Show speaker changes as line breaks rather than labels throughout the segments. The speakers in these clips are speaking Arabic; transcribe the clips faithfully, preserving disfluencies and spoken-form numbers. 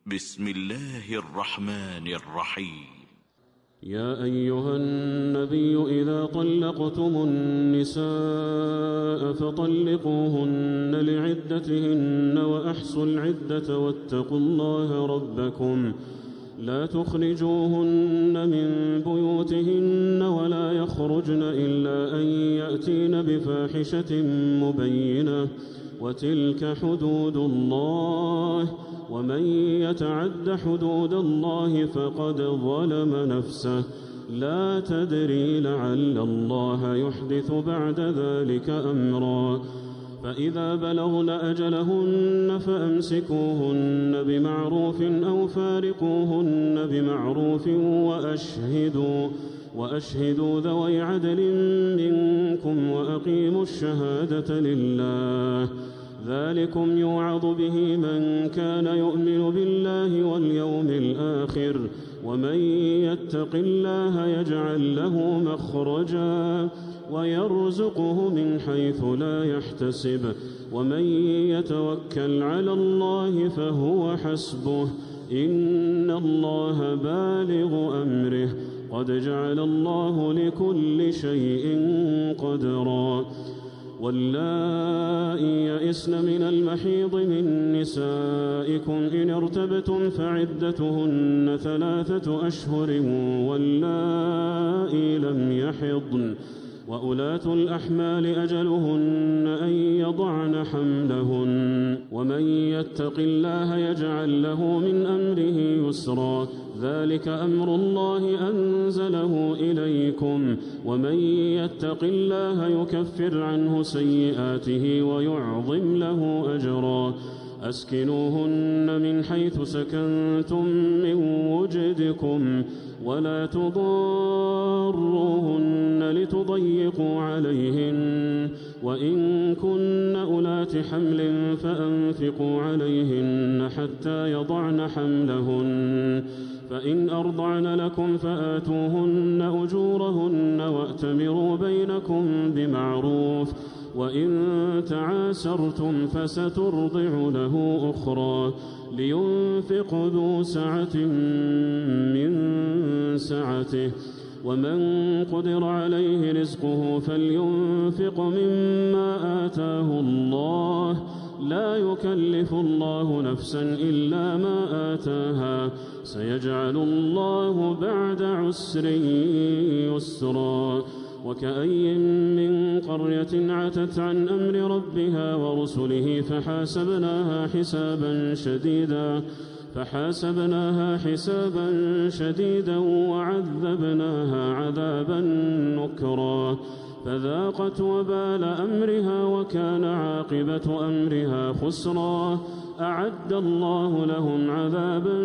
بسم الله الرحمن الرحيم.
يا أيها النبي إذا طلقتم النساء فطلقوهن لعدتهن وأحصوا العدة واتقوا الله ربكم لا تخرجوهن من بيوتهن ولا يخرجن إلا أن يأتين بفاحشة مبينة وتلك حدود الله ومن يتعد حدود الله فقد ظلم نفسه لا تدري لعل الله يحدث بعد ذلك أمرا فإذا بلغن أجلهن فأمسكوهن بمعروف أو فارقوهن بمعروف وأشهدوا وأشهدوا ذوي عدل منكم وأقيموا الشهادة لله ذلكم يوعظ به من كان يؤمن بالله واليوم الآخر ومن يتق الله يجعل له مخرجا ويرزقه من حيث لا يحتسب ومن يتوكل على الله فهو حسبه إن الله بالغ أمره قد جعل الله لكل شيء قدرا واللائي يئسن من المحيض من نسائكم إن ارتبتم فعدتهن ثلاثة أشهر واللائي لم يحضن وأولاة الأحمال أجلهن أن يضعن حملهن ومن يتق الله يجعل له من أمره يسرا ذلك أمر الله أنزله إليكم ومن يتق الله يكفر عنه سيئاته ويعظم له أجرا أسكنوهن من حيث سكنتم من وجدكم ولا تضاروهن لتضيقوا عليهن وإن كن أولات حمل فأنفقوا عليهن حتى يضعن حملهن فإن أرضعن لكم فآتوهن أجورهن وأتمروا بينكم بمعروف وإن تعاسرتم فسترضع له أخرى لينفق ذو سعة من سعته ومن قدر عليه رزقه فلينفق مما آتاه الله لا يكلف الله نفسا إلا ما آتاها سيجعل الله بعد عسر يسرا وكأي من قرية عتت عن أمر ربها ورسله فحاسبناها حسابا شديدا فحاسبناها حسابا شديدا وعذبناها عذابا نكرا فذاقت وبال أمرها وكان عاقبة أمرها خسرا أعد الله لهم عذابا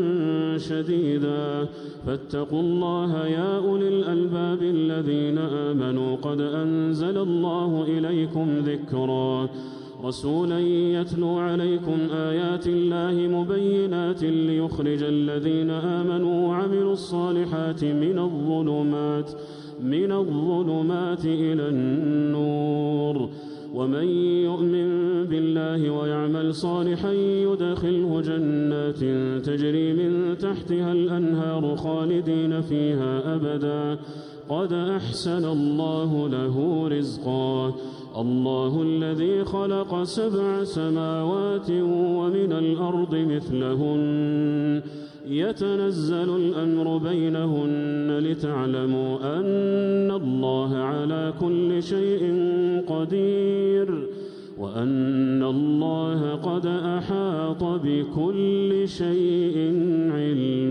شديدا فاتقوا الله يا أولي الألباب الذين آمنوا قد أنزل الله إليكم ذكرا رسولا يتلو عليكم آيات الله مبينات ليخرج الذين آمنوا وعملوا الصالحات من الظلمات من الظلمات إلى النور ومن يؤمن بالله ويعمل صالحا يدخله جنات تجري من تحتها الأنهار خالدين فيها أبدا قد أحسن الله له رزقا الله الذي خلق سبع سماوات ومن الأرض مثلهن يتنزل الأمر بينهن لتعلموا أن الله على كل شيء قدير وأن الله قد أحاط بكل شيء علما.